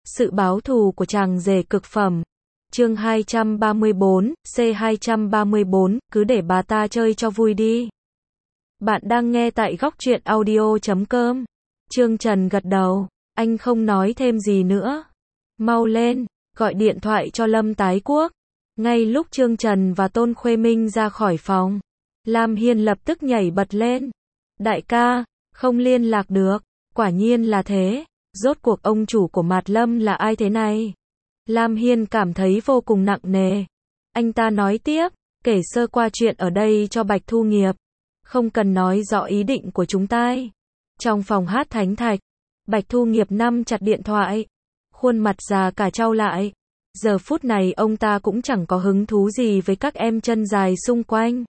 Sự báo thù của chàng rể cực phẩm. Chương 234, C234, cứ để bà ta chơi cho vui đi. Bạn đang nghe tại góc truyện audio.com. Trương Trần gật đầu, anh không nói thêm gì nữa. Mau lên, gọi điện thoại cho Lâm Tái Quốc. Ngay lúc Trương Trần và Tôn Khuê Minh ra khỏi phòng, Lam Hiên lập tức nhảy bật lên. Đại ca, không liên lạc được. Quả nhiên là thế. Rốt cuộc ông chủ của Mạt Lâm là ai thế này? Lam Hiên cảm thấy vô cùng nặng nề. Anh ta nói tiếp, kể sơ qua chuyện ở đây cho Bạch Thu Nghiệp. Không cần nói rõ ý định của chúng ta. Trong phòng hát Thánh Thạch, Bạch Thu Nghiệp nắm chặt điện thoại. Khuôn mặt già cả trao lại. Giờ phút này ông ta cũng chẳng có hứng thú gì với các em chân dài xung quanh.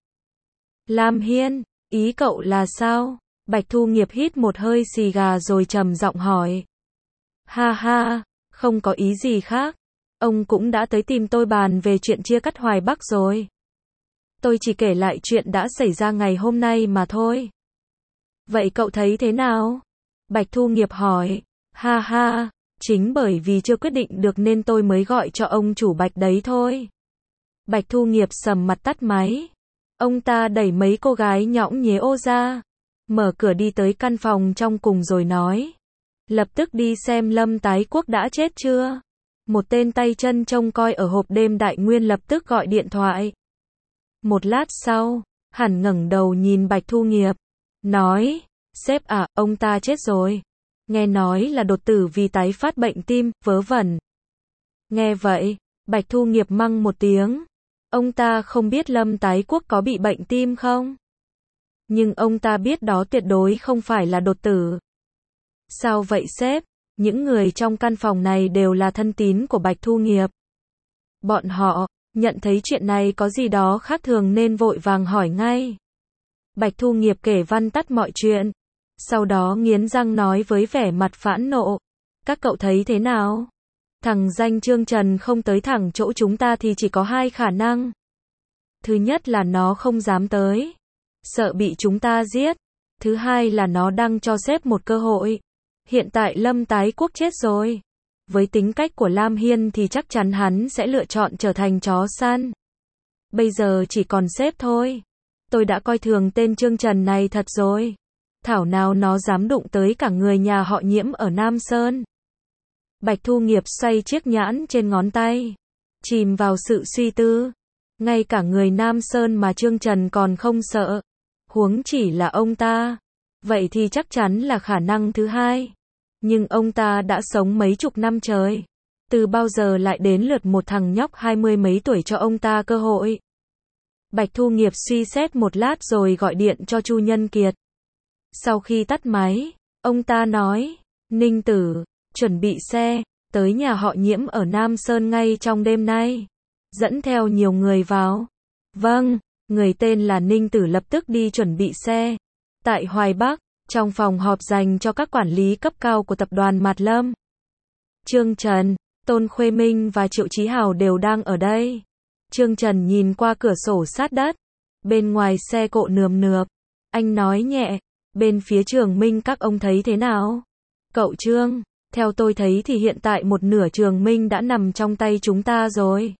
Lam Hiên, ý cậu là sao? Bạch Thu Nghiệp hít một hơi xì gà rồi trầm giọng hỏi. Ha ha, không có ý gì khác. Ông cũng đã tới tìm tôi bàn về chuyện chia cắt Hoài Bắc rồi. Tôi chỉ kể lại chuyện đã xảy ra ngày hôm nay mà thôi. Vậy cậu thấy thế nào? Bạch Thu Nghiệp hỏi. Ha ha, chính bởi vì chưa quyết định được nên tôi mới gọi cho ông chủ Bạch đấy thôi. Bạch Thu Nghiệp sầm mặt tắt máy. Ông ta đẩy mấy cô gái nhõng nhế ô ra, mở cửa đi tới căn phòng trong cùng rồi nói. Lập tức đi xem Lâm Tái Quốc đã chết chưa? Một tên tay chân trông coi ở hộp đêm Đại Nguyên lập tức gọi điện thoại. Một lát sau, hắn ngẩng đầu nhìn Bạch Thu Nghiệp. Nói, sếp à, ông ta chết rồi. Nghe nói là đột tử vì tái phát bệnh tim, vớ vẩn. Nghe vậy, Bạch Thu Nghiệp mắng một tiếng. Ông ta không biết Lâm Tái Quốc có bị bệnh tim không? Nhưng ông ta biết đó tuyệt đối không phải là đột tử. Sao vậy sếp? Những người trong căn phòng này đều là thân tín của Bạch Thu Nghiệp. Bọn họ nhận thấy chuyện này có gì đó khác thường nên vội vàng hỏi ngay. Bạch Thu Nghiệp kể vắn tắt mọi chuyện. Sau đó nghiến răng nói với vẻ mặt phẫn nộ. Các cậu thấy thế nào? Thằng danh Trương Trần không tới thẳng chỗ chúng ta thì chỉ có hai khả năng. Thứ nhất là nó không dám tới, sợ bị chúng ta giết. Thứ hai là nó đang cho sếp một cơ hội. Hiện tại Lâm Tái Quốc chết rồi. Với tính cách của Lam Hiên thì chắc chắn hắn sẽ lựa chọn trở thành chó săn. Bây giờ chỉ còn sếp thôi. Tôi đã coi thường tên Trương Trần này thật rồi. Thảo nào nó dám đụng tới cả người nhà họ Nhiễm ở Nam Sơn. Bạch Thu Nghiệp xoay chiếc nhãn trên ngón tay, chìm vào sự suy tư. Ngay cả người Nam Sơn mà Trương Trần còn không sợ, huống chỉ là ông ta. Vậy thì chắc chắn là khả năng thứ hai. Nhưng ông ta đã sống mấy chục năm trời. Từ bao giờ lại đến lượt một thằng nhóc 20 mấy tuổi cho ông ta cơ hội? Bạch Thu Nghiệp suy xét một lát rồi gọi điện cho Chu Nhân Kiệt. Sau khi tắt máy, ông ta nói, Ninh Tử, chuẩn bị xe, tới nhà họ Nhiễm ở Nam Sơn ngay trong đêm nay. Dẫn theo nhiều người vào. Vâng, người tên là Ninh Tử lập tức đi chuẩn bị xe. Tại Hoài Bắc, trong phòng họp dành cho các quản lý cấp cao của tập đoàn Mạt Lâm, Trương Trần, Tôn Khuê Minh và Triệu Chí Hào đều đang ở đây. Trương Trần nhìn qua cửa sổ sát đất. Bên ngoài xe cộ nườm nượp. Anh nói nhẹ, bên phía Trường Minh các ông thấy thế nào? Cậu Trương, theo tôi thấy thì hiện tại một nửa Trường Minh đã nằm trong tay chúng ta rồi.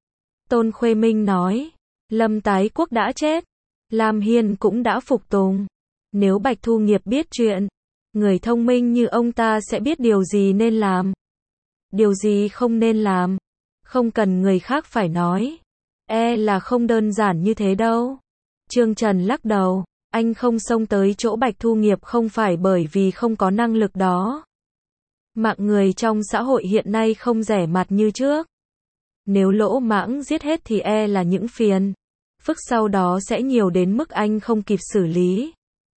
Tôn Khuê Minh nói, Lâm Tái Quốc đã chết. Lam Hiên cũng đã phục tùng. Nếu Bạch Thu Nghiệp biết chuyện, người thông minh như ông ta sẽ biết điều gì nên làm, điều gì không nên làm. Không cần người khác phải nói. Là không đơn giản như thế đâu. Trương Trần lắc đầu. Anh không xông tới chỗ Bạch Thu Nghiệp không phải bởi vì không có năng lực đó. Mạng người trong xã hội hiện nay không rẻ mạt như trước. Nếu lỗ mãng giết hết thì là những phiền phức sau đó sẽ nhiều đến mức anh không kịp xử lý.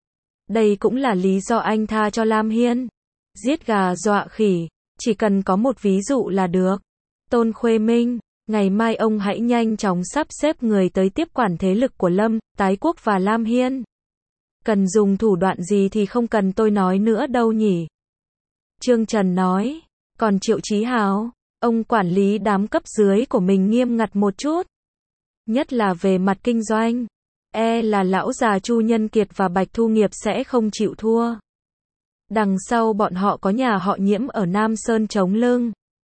Đây cũng là lý do anh tha cho Lam Hiên. Giết gà dọa khỉ, chỉ cần có một ví dụ là được. Tôn Khuê Minh, ngày mai ông hãy nhanh chóng sắp xếp người tới tiếp quản thế lực của Lâm Tái Quốc và Lam Hiên. Cần dùng thủ đoạn gì thì không cần tôi nói nữa đâu nhỉ? Trương Trần nói. Còn Triệu Chí Hào, ông quản lý đám cấp dưới của mình nghiêm ngặt một chút. Nhất là về mặt kinh doanh. Là lão già Chu Nhân Kiệt và Bạch Thu Nghiệp sẽ không chịu thua. Đằng sau bọn họ có nhà họ Nhiễm ở Nam Sơn chống lưng.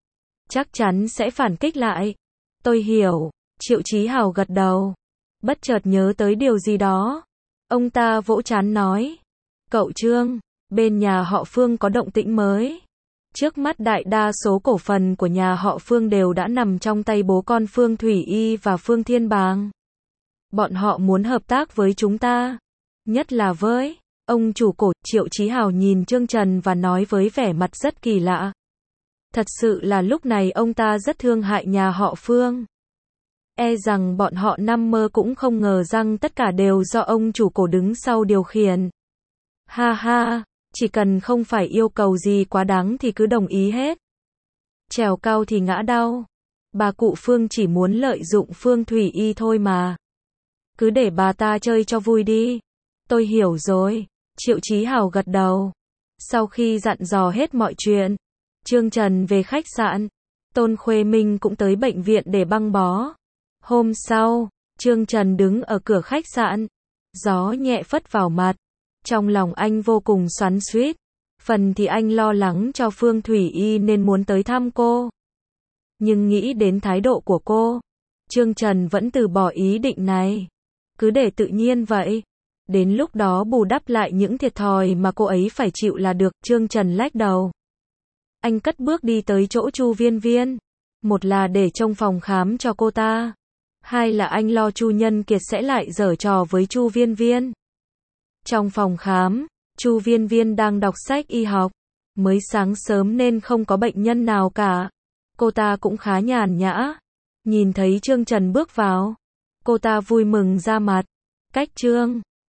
chắc chắn sẽ phản kích lại. Tôi hiểu. Triệu Chí Hào gật đầu. Bất chợt nhớ tới điều gì đó. Ông ta vỗ trán nói. Cậu Trương, bên nhà họ Phương có động tĩnh mới. Trước mắt đại đa số cổ phần của nhà họ Phương đều đã nằm trong tay bố con Phương Thủy Y và Phương Thiên Bàng. Bọn họ muốn hợp tác với chúng ta. Nhất là với ông chủ cổ. Triệu Chí Hào nhìn Trương Trần và nói với vẻ mặt rất kỳ lạ. Thật sự là lúc này ông ta rất thương hại nhà họ Phương. E rằng bọn họ nằm mơ cũng không ngờ rằng tất cả đều do ông chủ cổ đứng sau điều khiển. Ha ha, chỉ cần không phải yêu cầu gì quá đáng thì cứ đồng ý hết. Trèo cao thì ngã đau. Bà cụ Phương chỉ muốn lợi dụng Phương Thủy Y thôi mà. Cứ để bà ta chơi cho vui đi. Tôi hiểu rồi. Triệu Chí Hào gật đầu. Sau khi dặn dò hết mọi chuyện, Trương Trần về khách sạn. Tôn Khuê Minh cũng tới bệnh viện để băng bó. Hôm sau, Trương Trần đứng ở cửa khách sạn. Gió nhẹ phất vào mặt. Trong lòng anh vô cùng xoắn xuýt. Phần thì anh lo lắng cho Phương Thủy Y nên muốn tới thăm cô. Nhưng nghĩ đến thái độ của cô, Trương Trần vẫn từ bỏ ý định này. Cứ để tự nhiên vậy. Đến lúc đó bù đắp lại những thiệt thòi mà cô ấy phải chịu là được. Trương Trần lách đầu. Anh cất bước đi tới chỗ Chu Viên Viên. Một là để trông phòng khám cho cô ta. Hai là anh lo Chu Nhân Kiệt sẽ lại giở trò với Chu Viên Viên. Trong phòng khám, Chu Viên Viên đang đọc sách y học. Mới sáng sớm nên không có bệnh nhân nào cả. Cô ta cũng khá nhàn nhã. Nhìn thấy Trương Trần bước vào, cô ta vui mừng ra mặt. Cách Trương